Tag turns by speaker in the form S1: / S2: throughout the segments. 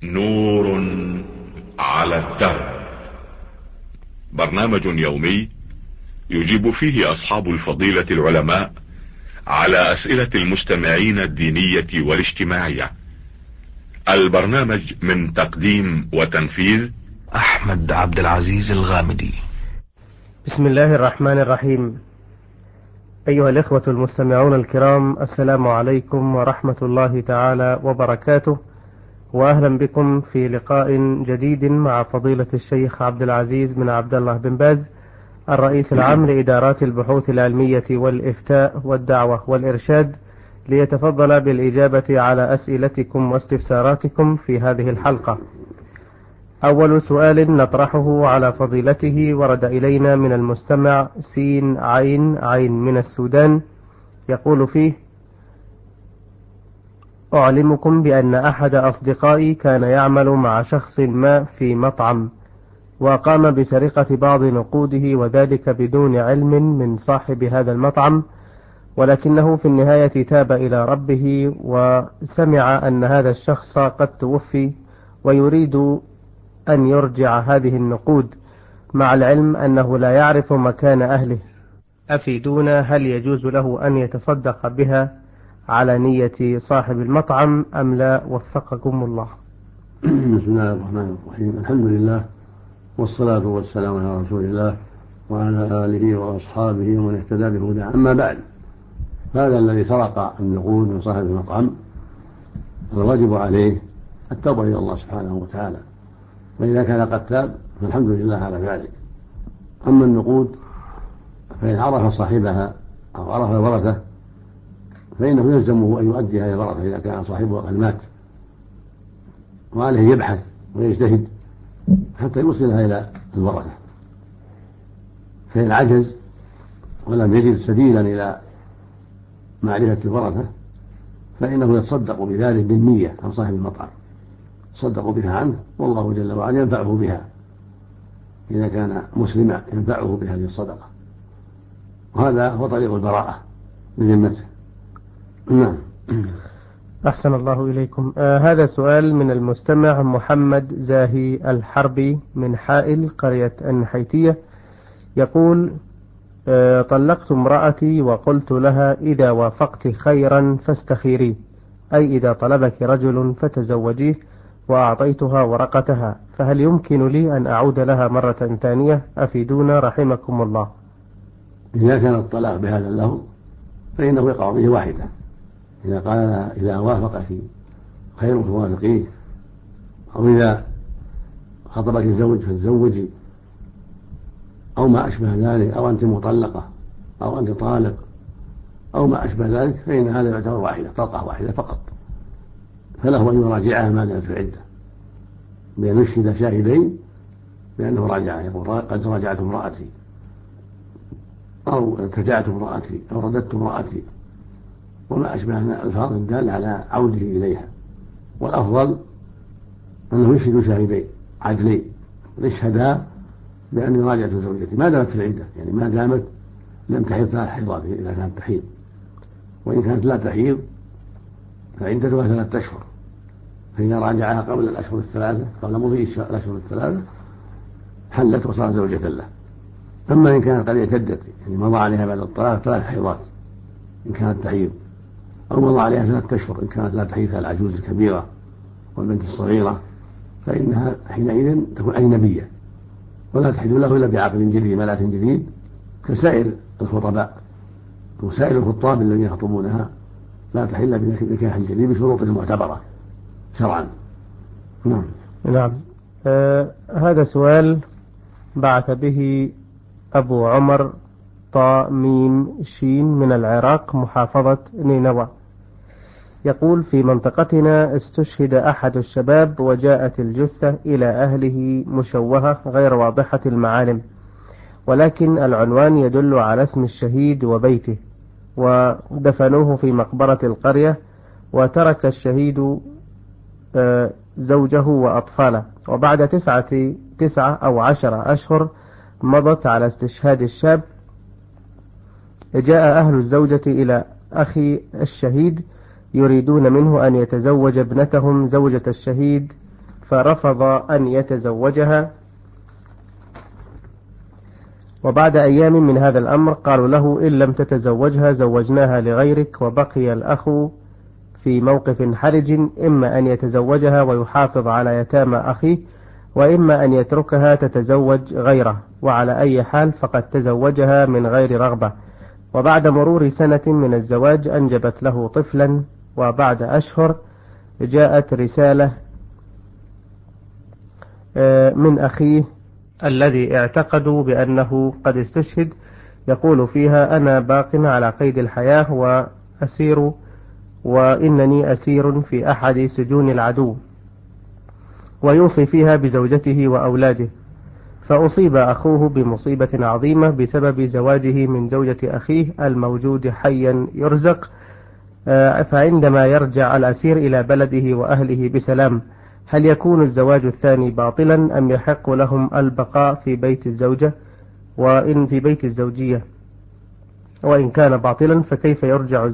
S1: نور على الدرب. برنامج يومي يجيب فيه أصحاب الفضيلة العلماء على أسئلة المستمعين الدينية والاجتماعية. البرنامج من تقديم وتنفيذ
S2: أحمد عبد العزيز الغامدي.
S3: بسم الله الرحمن الرحيم. أيها الإخوة المستمعون الكرام، السلام عليكم ورحمة الله تعالى وبركاته، وأهلا بكم في لقاء جديد مع فضيلة الشيخ عبد العزيز بن عبد الله بن باز، الرئيس العام لإدارات البحوث العلمية والإفتاء والدعوة والإرشاد، ليتفضل بالإجابة على أسئلتكم واستفساراتكم في هذه الحلقة. أول سؤال نطرحه على فضيلته ورد إلينا من المستمع سين عين عين من السودان، يقول فيه: أعلمكم بأن أحد أصدقائي كان يعمل مع شخص ما في مطعم، وقام بسرقة بعض نقوده، وذلك بدون علم من صاحب هذا المطعم، ولكنه في النهاية تاب إلى ربه وسمع أن هذا الشخص قد توفي، ويريد أن يرجع هذه النقود، مع العلم أنه لا يعرف مكان أهله. أفيدونا، هل يجوز له أن يتصدق بها على نية صاحب المطعم أم لا؟ وفقكم الله.
S4: بسم الله الرحمن الرحيم. الحمد لله، والصلاة والسلام على رسول الله وعلى آله وأصحابه ومن اهتدى بهداه. أما بعد، هذا الذي سرق النقود من صاحب المطعم الواجب عليه التوبة إلى الله سبحانه وتعالى، وإذا كان قد تاب فالحمد لله على ذلك. أما النقود فإن عرف صاحبها أو عرف الورثة فإنه يلزمه أن يؤديها إلى الورثة إذا كان صاحبها قد مات، وعليه يبحث ويجتهد حتى يوصلها إلى الورثة. فإن عجز ولم يجد سبيلا إلى معرفة الورثة فإنه يتصدق بذلك بالنية عن صاحب المطعم، يتصدق بها عنه، والله جل وعلا ينفعه بها إذا كان مسلما، ينفعه بهذه الصدقة، وهذا هو طريق البراءة بذمته. نعم.
S3: أحسن الله إليكم. هذا سؤال من المستمع محمد زاهي الحربي من حائل قرية النحيتية، يقول: طلقت امرأتي وقلت لها إذا وافقت خيرا فاستخيري، أي إذا طلبك رجل فتزوجيه، وأعطيتها ورقتها، فهل يمكن لي أن أعود لها مرة ثانية؟ أفيدونا رحمكم الله.
S4: إذا كان الطلاق بهذا اللفظ فإنه يقع به واحدة. إذا قال لها إذا وافقك خير فوافقيه، أو إذا خطبك الزوج فتزوجي، أو ما أشبه ذلك، أو أنت مطلقة أو أنت طالق أو ما أشبه ذلك، فإن هذا يعتبر واحدة، طلقة واحدة فقط، فله أن يراجعها ما دامت في العدة بأن يشهد شاهدين بأنه راجعها، يقول قد راجعت امرأتي، أو ارتجعت امرأتي، أو رددت امرأتي، وما أشبه من الألفاظ الدالة على عوده إليها. والأفضل أنه يشهد شاهدين عدلين يشهدا بأن راجعت زوجتي ما دامت في العدة، يعني ما دامت لم تحيض 3 حيضات إذا كانت تحيض، وإن كانت لا تحيض فعدتها 3 أشهر، فإذا راجعها قبل الأشهر الثلاثة، قبل مضي الأشهر الثلاثة، حلت وصارت زوجة له. أما إن كانت قد اعتدت، يعني مضى عليها بعد الطلاق 3 حيضات إن كانت تحيض، أو مضى عليها 3 أشهر إن كانت لا تحيض، العجوز الكبيرة والبنت الصغيرة، فإنها حينئذ تكون أجنبية ولا تحل له إلا بعقد جديد، ملاك جديد، كسائر الخطباء وسائر الخطاب الذين يخطبونها لا تحل بنكاح جديد بشروط معتبرة شرعا.
S3: نعم. هذا سؤال بعث به أبو عمر طا ميم شين من العراق، محافظة نينوى، يقول: في منطقتنا استشهد أحد الشباب، وجاءت الجثة إلى أهله مشوهة غير واضحة المعالم، ولكن العنوان يدل على اسم الشهيد وبيته، ودفنوه في مقبرة القرية، وترك الشهيد زوجه وأطفاله، وبعد 9 أو 10 أشهر مضت على استشهاد الشاب، جاء أهل الزوجة إلى أخي الشهيد يريدون منه أن يتزوج ابنتهم زوجة الشهيد فرفض أن يتزوجها، وبعد أيام من هذا الأمر قالوا له: إن لم تتزوجها زوجناها لغيرك. وبقي الأخ في موقف حرج، إما أن يتزوجها ويحافظ على يتامى أخيه، وإما أن يتركها تتزوج غيره، وعلى أي حال فقد تزوجها من غير رغبة. وبعد مرور سنة من الزواج أنجبت له طفلا، وبعد أشهر جاءت رسالة من أخيه الذي اعتقدوا بأنه قد استشهد، يقول فيها: أنا باق على قيد الحياة وأسير، وإنني أسير في أحد سجون العدو، ويوصي فيها بزوجته وأولاده. فأصيب أخوه بمصيبة عظيمة بسبب زواجه من زوجة أخيه الموجود حيا يرزق. فعندما يرجع الأسير إلى بلده وأهله بسلام، هل يكون الزواج الثاني باطلا أم يحق لهم البقاء في بيت الزوجة وإن في بيت الزوجية؟ وإن كان باطلا فكيف يرجع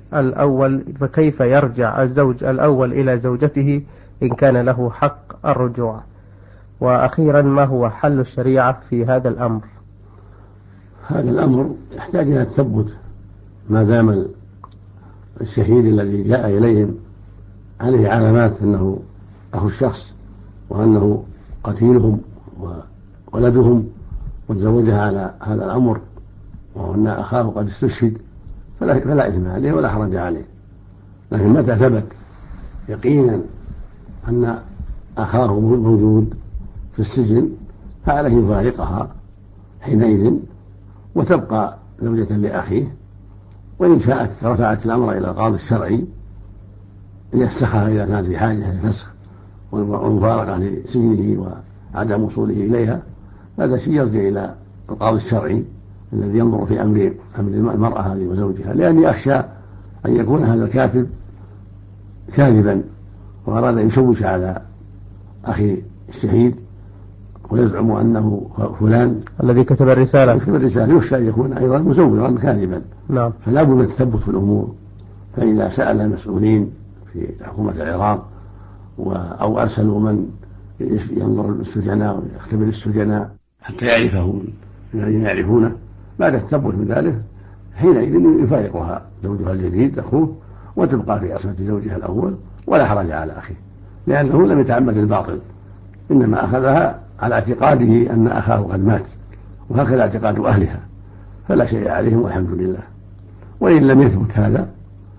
S3: الزوج الأول إلى زوجته إن كان له حق الرجوع؟ وأخيرا، ما هو حل الشريعة في هذا الأمر؟
S4: هذا الأمر يحتاج إلى التثبت، ما دام الشهيد الذي جاء إليهم عليه علامات أنه أخو الشخص وأنه قتيلهم وولدهم وتزوجها على هذا الأمر، وأن أخاه قد استشهد، فلا إثم عليه ولا حرج عليه. لكن متى ثبت يقينا أن أخاه موجود في السجن فعليه يفارقها حينئذ وتبقى زوجة لأخيه، وإن شاءت رفعت الأمر إلى القاضي الشرعي ليفسخها إذا كانت في حاجة للفسخ والمفارقة لسجنه وعدم وصوله إليها. هذا شيء يرجع إلى القاضي الشرعي الذي ينظر في أمر المرأة هذه وزوجها، لأني أخشى أن يكون هذا الكاتب كاذبا وأراد أن يشوش على أخي الشهيد ويزعم أنه فلان
S3: الذي كتب الرسالة،
S4: يخشى أن يكون أيضا مزورا كاذبا.
S3: نعم.
S4: فلا بد من التثبت في الأمور. فإذا سأل المسؤولين في حكومة العراق أو أرسلوا من ينظر للسجناء ويختبر السجناء حتى يعرفه الذين يعرفونه، بعد التثبت من ذلك حينئذ يفارقها زوجها الجديد أخوه وتبقى في عصمة زوجها الأول ولا حرج على أخيه، لأنه لم يتعمد الباطل، إنما أخذها على اعتقاده أن أخاه قد مات، وهكذا اعتقاد أهلها، فلا شيء عليهم والحمد لله. وإن لم يثبت هذا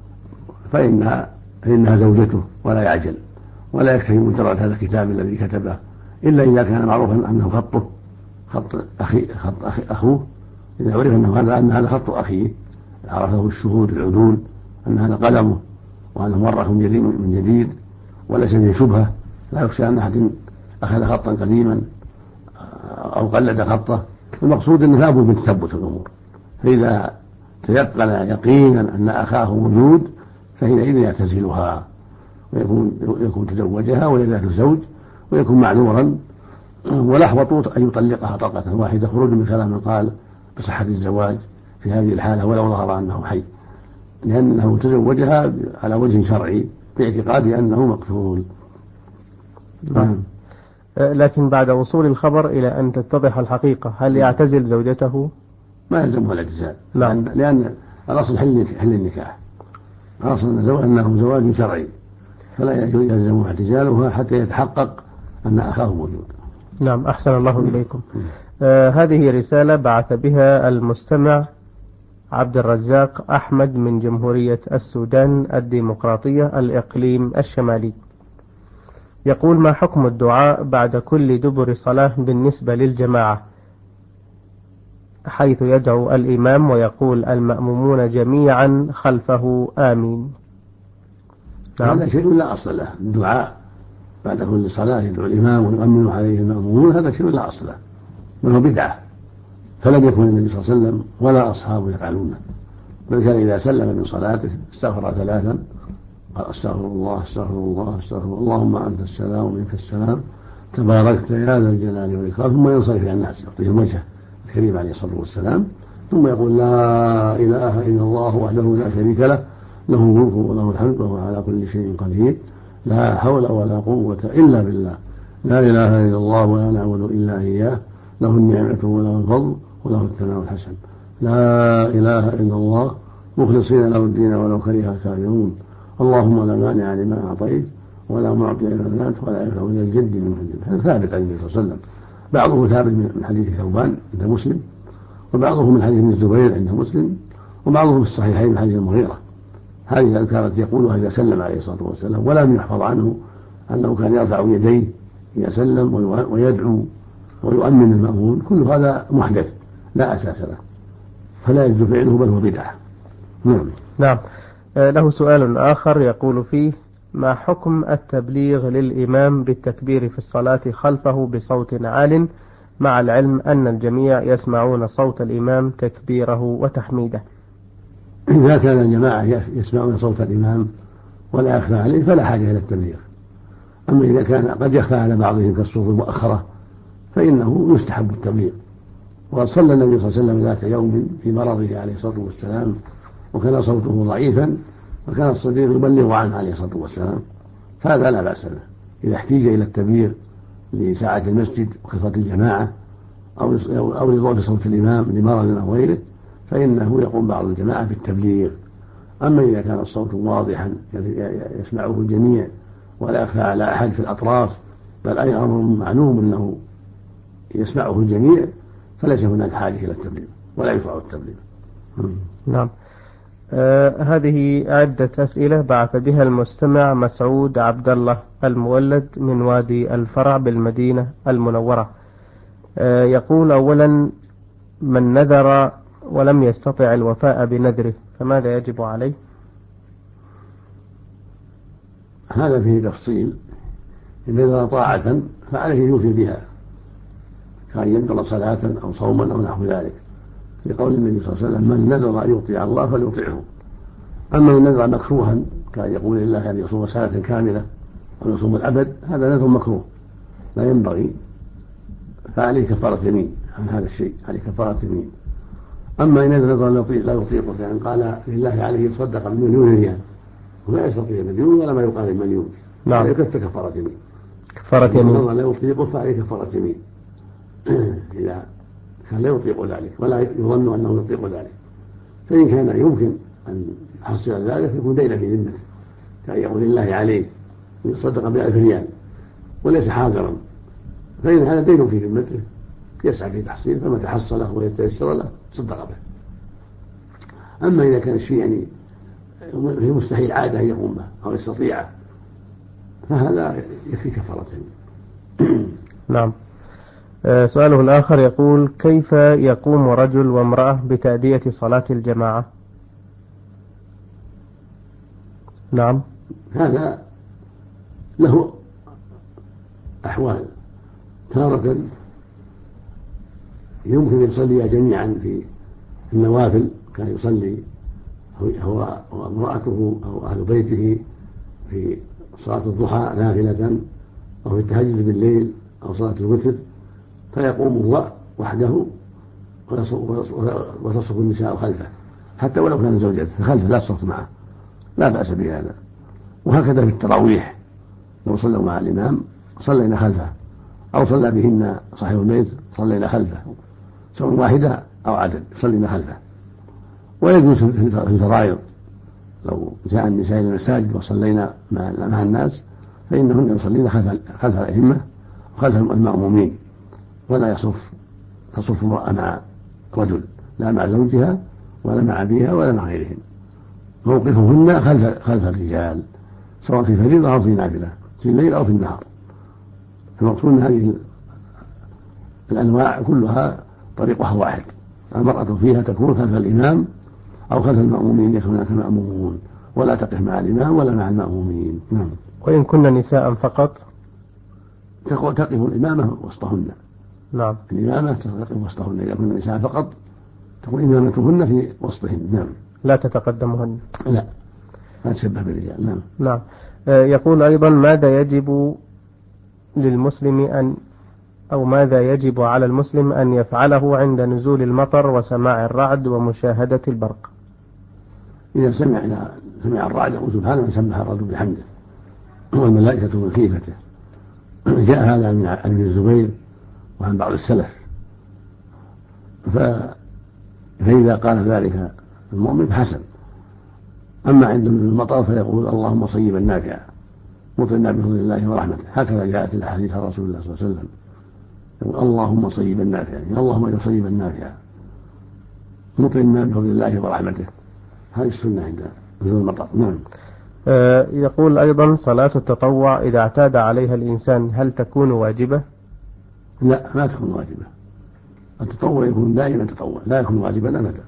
S4: فإنها زوجته ولا يعجل ولا يكتفي مجرد هذا الكتاب الذي كتبه، إلا إذا كان معروفا أنه خط أخوه. إذا عرف أن هذا خط أخيه عرفه الشهود العدول أن هذا قلمه وأنه مره من جديد وليس فيه شبهة، لا يخشى أن أحد أخذ خطا قديما أو قلد خطه. المقصود أنه لابد من تثبت الأمور، فإذا تيقن يقينا أن أخاه موجود فحينئذ يعتزلها ويكون تزوجها وهي ذات الزوج ويكون معذورا، والأحوط أن يطلقها طلقة واحدة خروج من كلام قال بصحة الزواج في هذه الحالة ولو ظهر أنه حي، لأنه تزوجها على وجه شرعي باعتقاد أنه مقتول.
S3: لكن بعد وصول الخبر إلى أن تتضح الحقيقة هل يعتزل زوجته؟
S4: ما يلزمه الاعتزال، لأن الأصل حل النكاح، الأصل أنه زواج شرعي فلا يلزمه اعتزالها حتى يتحقق أن أخاه موجود.
S3: نعم، أحسن الله إليكم. هذه رسالة بعث بها المستمع عبد الرزاق أحمد من جمهورية السودان الديمقراطية الإقليم الشمالي، يقول: ما حكم الدعاء بعد كل دبر صلاة بالنسبة للجماعة، حيث يدعو الإمام ويقول المأمومون جميعا خلفه آمين؟
S4: هذا شيء لا أصل له. الدعاء بعد كل صلاة يدعو الإمام ويؤمن عليه المأمومون، هذا شيء لا أصل له بل هو بدعة، فلم يكن النبي صلى الله عليه وسلم ولا أصحابه يفعلونه، بل كان إذا سلم من صلاته استغفر 3 قال استغفر الله استغفر الله استغفر الله اللهم أنت السلام ومنك السلام تباركت يا ذا الجلال والإكرام، ثم ينصرف إلى الناس يعطيهم وجهه الكريم عليه الصلاة والسلام، ثم يقول لا إله إلا الله وحده لا شريك له له الملك وله الحمد وهو على كل شيء قدير لا حول ولا قوة إلا بالله لا إله إلا الله ولا نعبد إلا إياه له النعمة وله الفضل وله الثناء الحسن. لا إله إلا الله مخلصين له الدين ولو كره الكافرون. اللهم لا مانع لما أعطيت ولا معطي لما منعت ولا ينفع ذا الجد منك الجد. هذا ثابت عن النبي صلى الله عليه وسلم. بعضه ثابت من حديث ثوبان عند مسلم، وبعضه من حديث ابن الزبير عند مسلم، وبعضه في الصحيحين من حديث المغيرة. هذه الأذكار التي يقولها إذا سلم عليه الصلاة والسلام، ولم يحفظ عنه أنه كان يرفع يديه إذا سلم ويدعو ويؤمن المأمون. كل هذا محدث لا أساس له، فلا يجوز فعله بل هو بدعة.
S3: نعم. له سؤال آخر يقول فيه: ما حكم التبليغ للإمام بالتكبير في الصلاة خلفه بصوت عال، مع العلم أن الجميع يسمعون صوت الإمام تكبيره وتحميده؟
S4: إذا كان الجماعة يسمعون صوت الإمام ولا يخفى عليه فلا حاجة إلى التبليغ. أما إذا كان قد يخفى على بعضهم كالصوت المؤخرة فإنه يستحب التبليغ. وصلى النبي صلى الله عليه وسلم ذات يوم في مرضه عليه الصلاة والسلام وكان صوته ضعيفا، وكان الصديق يبلغ عنه عليه الصلاة والسلام، فهذا لا بأس به. إذا احتيج إلى التبليغ لساعة المسجد وكثرة الجماعة أو لضعف صوت الإمام لمرض أو غيره فإنه يقوم بعض الجماعة بالتبليغ. أما إذا كان الصوت واضحا يسمعه الجميع ولا يخفى على أحد في الأطراف، بل أي أمر معلوم أنه يسمعه الجميع، فليس هناك حاجة إلى التبليغ ولا يشرع التبليغ.
S3: نعم. هذه عدة أسئلة بعث بها المستمع مسعود عبد الله المولد من وادي الفرع بالمدينة المنورة. يقول: أولا، من نذر ولم يستطع الوفاء بنذره فماذا يجب عليه؟
S4: هذا فيه تفصيل. إن نذر طاعة فعليه يوفي بها، كان ينذر صلاة أو صوما أو نحو ذلك، لقول النبي صلى الله عليه وسلم: من نذر أن يطيع الله فليطيعه. أما من نذر مكروها كان يقول لله أن يصوم سنة كاملة أو يصوم الأبد، هذا نذر مكروه لا ينبغي، فعليه كفارة يمين عن هذا الشيء، عليه كفارة يمين. أما إن نذر لا يطيقه، يعني قال لله عليه يتصدق بمليون ريال ولا يستطيع مليون ولا ما يقارب مليون،
S3: نعم،
S4: يكفي كفارة يمين.
S3: كفارة يمين.
S4: لا يطيقه فعليه كفارة يمين إذا كان لا يطيق ذلك ولا يظن أنه يطيق ذلك. فإن كان يمكن أن يحصل ذلك يكون دين في ذمته، كان يقول لله عليه ويصدق ب1000 ريال وليس حاضرا، فإن هذا دين في ذمته يسعى في تحصيله، فما تحصله ويتيسر له صدق به. أما إذا كان الشيء يعني في مستحيل عادة يقوم به أو يستطيعه فهذا يكفي كفارة.
S3: نعم. سؤاله الآخر يقول: كيف يقوم رجل وامرأة بتأدية صلاة الجماعة؟ نعم.
S4: هذا له أحوال. تارة يمكن أن يصلي جميعا في النوافل، كان يصلي هو وامرأته أو أهل بيته في صلاة الضحى نافلة، أو في التهجد بالليل، أو صلاة الوتر، فيقوم هو وحده وتصف النساء خلفه، حتى ولو كان زوجته خلفه لا تصف معه، لا بأس بهذا. وهكذا في التراويح، لو صلوا مع الإمام صلينا خلفه، أو صلى بهن صاحب البيت صلينا خلفه، سواء واحدة أو عدد صلينا خلفه. ويجوز في الفرائض لو جاء النساء إلى المساجد وصلينا مع الناس فإنهن يصلين خلف الأئمة وخلف المأمومين، ولا تصف امرأة مع رجل، لا مع زوجها ولا مع أبيها ولا مع غيرهم. موقفهن خلف الرجال، سواء في فريضة أو في نافلة، في الليل أو في النهار. المقصود أن هذه الأنواع كلها طريقها واحد، المرأة فيها تكون خلف الإمام أو خلف المأمومين يكونون كمأمومون، ولا تقف مع الإمام ولا مع المأمومين. نعم.
S3: وإن كن نساء فقط
S4: تقف الإمامة وسطهن.
S3: نعم.
S4: الإمامة تقف وسطهن، إذا كن نساء فقط تكون إمامتهن في وسطهن. نعم.
S3: لا تتقدمهن.
S4: لا تشبه بالرجال. نعم.
S3: نعم. يقول أيضا: ماذا يجب للمسلم ماذا يجب على المسلم أن يفعله عند نزول المطر وسماع الرعد ومشاهدة البرق؟
S4: إذا سمع الرعد يقول سبحانه وسبح الرعد بحمده والملائكة من خيفته، جاء هذا عن ابن الزبير وعن بعض السلف. فإذا قال ذلك المؤمن حسن. أما عند المطر فيقول اللهم صيبا نافعا مطرنا بفضل الله ورحمته، هكذا جاءت الأحاديث عن رسول الله صلى الله عليه وسلم، يقول اللهم صيبا نافعا، اللهم صيبا نافعا مطرنا بفضل الله ورحمته. هذه السنة عند نزول المطر. نعم.
S3: يقول أيضا صلاة التطوع إذا اعتاد عليها الإنسان هل تكون واجبة؟
S4: لا، ما تكون واجبة. التطوع يكون دائما تطوع، لا يكون واجبا أبدا.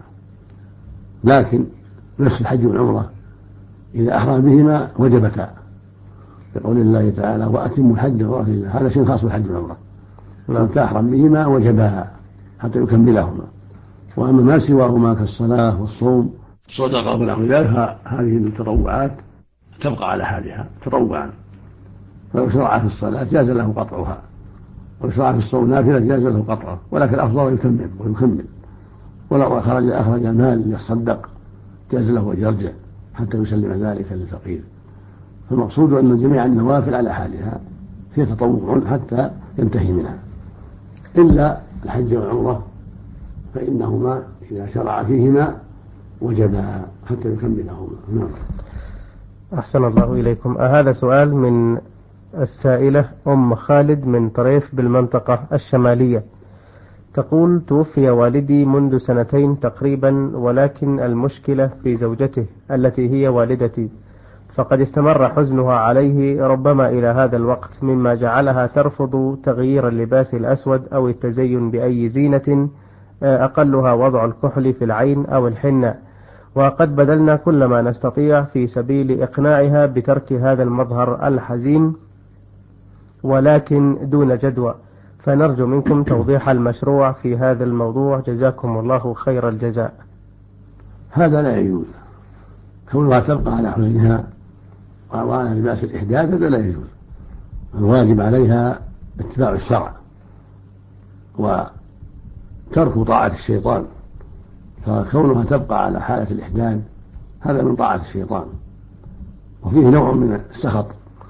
S4: لكن نفس الحج والعمرة إذا أحرم بهما وجبتا، يقول الله تعالى وأتموا الحج والعمرة لله، هذا شيء خاص بالحج والعمرة. إذا تحرم بهما وجبا حتى يكملهما. وأما ما سواهما كالصلاة والصوم والصدقة ونحو ذلك هذه التطوعات تبقى على حالها تطوعا، فلو شرع في الصلاة جاز له قطعها، ولو شرع في الصوم نافلة جاز له قطعه، ولكن الأفضل يكمل. ولو أخرج المال يتصدق جاز له أن يرجع حتى يسلم ذلك للفقير. فالمقصود أن جميع النوافل على حالها هي تطوع حتى ينتهي منها، إلا الحج والعمرة فإنهما إذا شرع فيهما وجبا حتى يكملهما. نعم.
S3: أحسن الله إليكم. هذا سؤال من السائلة أم خالد من طريف بالمنطقة الشمالية، تقول توفي والدي منذ 2 تقريبا، ولكن المشكلة في زوجته التي هي والدتي، فقد استمر حزنها عليه ربما إلى هذا الوقت، مما جعلها ترفض تغيير اللباس الأسود أو التزين بأي زينة أقلها وضع الكحل في العين أو الحنة، وقد بذلنا كل ما نستطيع في سبيل إقناعها بترك هذا المظهر الحزين ولكن دون جدوى، فنرجو منكم توضيح المشروع في هذا الموضوع، جزاكم الله خير الجزاء.
S4: هذا لا يجوز، كونها تبقى على حزنها وعلى لباس الإحداث هذا لا يجوز. الواجب عليها اتباع الشرع وترك طاعة الشيطان، فكونها تبقى على حالة الإحداث هذا من طاعة الشيطان، وفيه نوع من السخط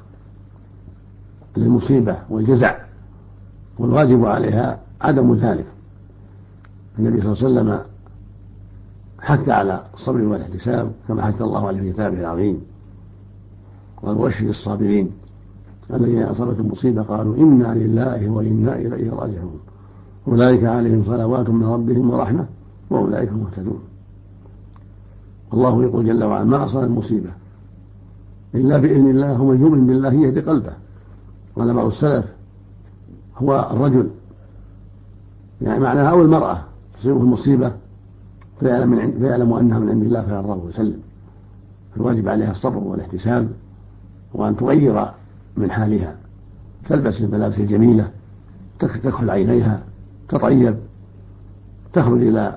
S4: للمصيبة والجزع، والواجب عليها عدم ذلك. النبي صلى الله عليه وسلم حث على الصبر والاحتساب كما حث الله عليه في كتابه العظيم، قال وبشر الصابرين الذين أصابتهم المصيبة قالوا إنا لله وإنا إليه راجعون أولئك عليهم صلوات من ربهم ورحمة وأولئك مهتدون. الله يقول جل وعلا ما أصاب المصيبة إلا بإذن الله، ومن يؤمن بالله يهدي قلبه. قال بعض السلف هو الرجل، يعني معناها أو المرأة تصيبه المصيبة فيعلم أنها من عند الله فيرضى ويسلم. الواجب عليها الصبر والاحتساب، وأن تغير من حالها، تلبس الملابس الجميلة، تكحل عينيها، تطيب، تخرج إلى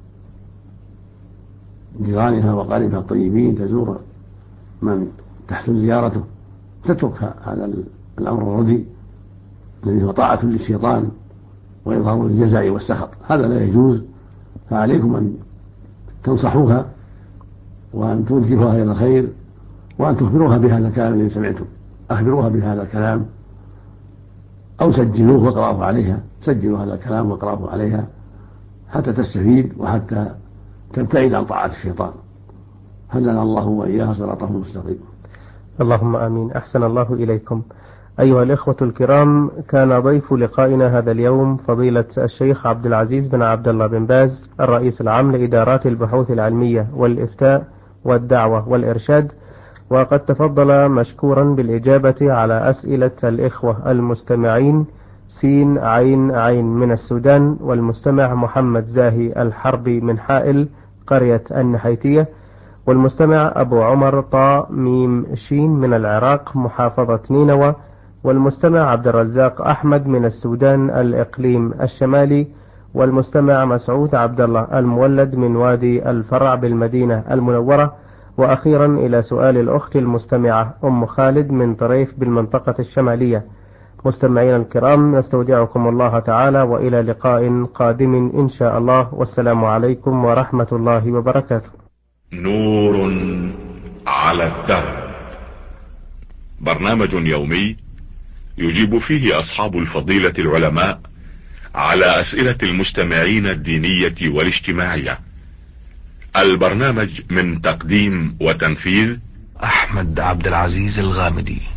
S4: جيرانها وقاربها الطيبين، تزور من تحسن زيارته، تترك هذا الأمر الرديء الذي هو طاعة للشيطان وإظهار الجزع والسخط، هذا لا يجوز. فعليكم أن تنصحوها وأن توجهوها إلى الخير وأن تخبروها بهذا الكلام الذي سمعتم. أخبروها بهذا الكلام أو سجلوه واقرأوه عليها، سجلوا هذا الكلام واقرأوه عليها حتى تستفيد وحتى تبتعد عن طاعة الشيطان. هدنا الله وإياها صراطه المستقيم.
S3: اللهم آمين. أحسن الله إليكم. أيها الإخوة الكرام، كان ضيف لقائنا هذا اليوم فضيلة الشيخ عبد العزيز بن عبد الله بن باز، الرئيس العام لإدارات البحوث العلمية والإفتاء والدعوة والإرشاد، وقد تفضل مشكورا بالإجابة على أسئلة الإخوة المستمعين سين عين عين من السودان، والمستمع محمد زاهي الحربي من حائل قرية النحيتية، والمستمع أبو عمر طا ميم شين من العراق محافظة نينوى، والمستمع عبد الرزاق أحمد من السودان الإقليم الشمالي، والمستمع مسعود عبد الله المولد من وادي الفرع بالمدينة المنورة. وأخيرا إلى سؤال الأخت المستمعة أم خالد من طريف بالمنطقة الشمالية. مستمعين الكرام، نستودعكم الله تعالى وإلى لقاء قادم إن شاء الله، والسلام عليكم ورحمة الله وبركاته.
S1: نور على الدرب، برنامج يومي يجيب فيه أصحاب الفضيلة العلماء على أسئلة المستمعين الدينية والاجتماعية. البرنامج من تقديم وتنفيذ
S2: أحمد عبد العزيز الغامدي.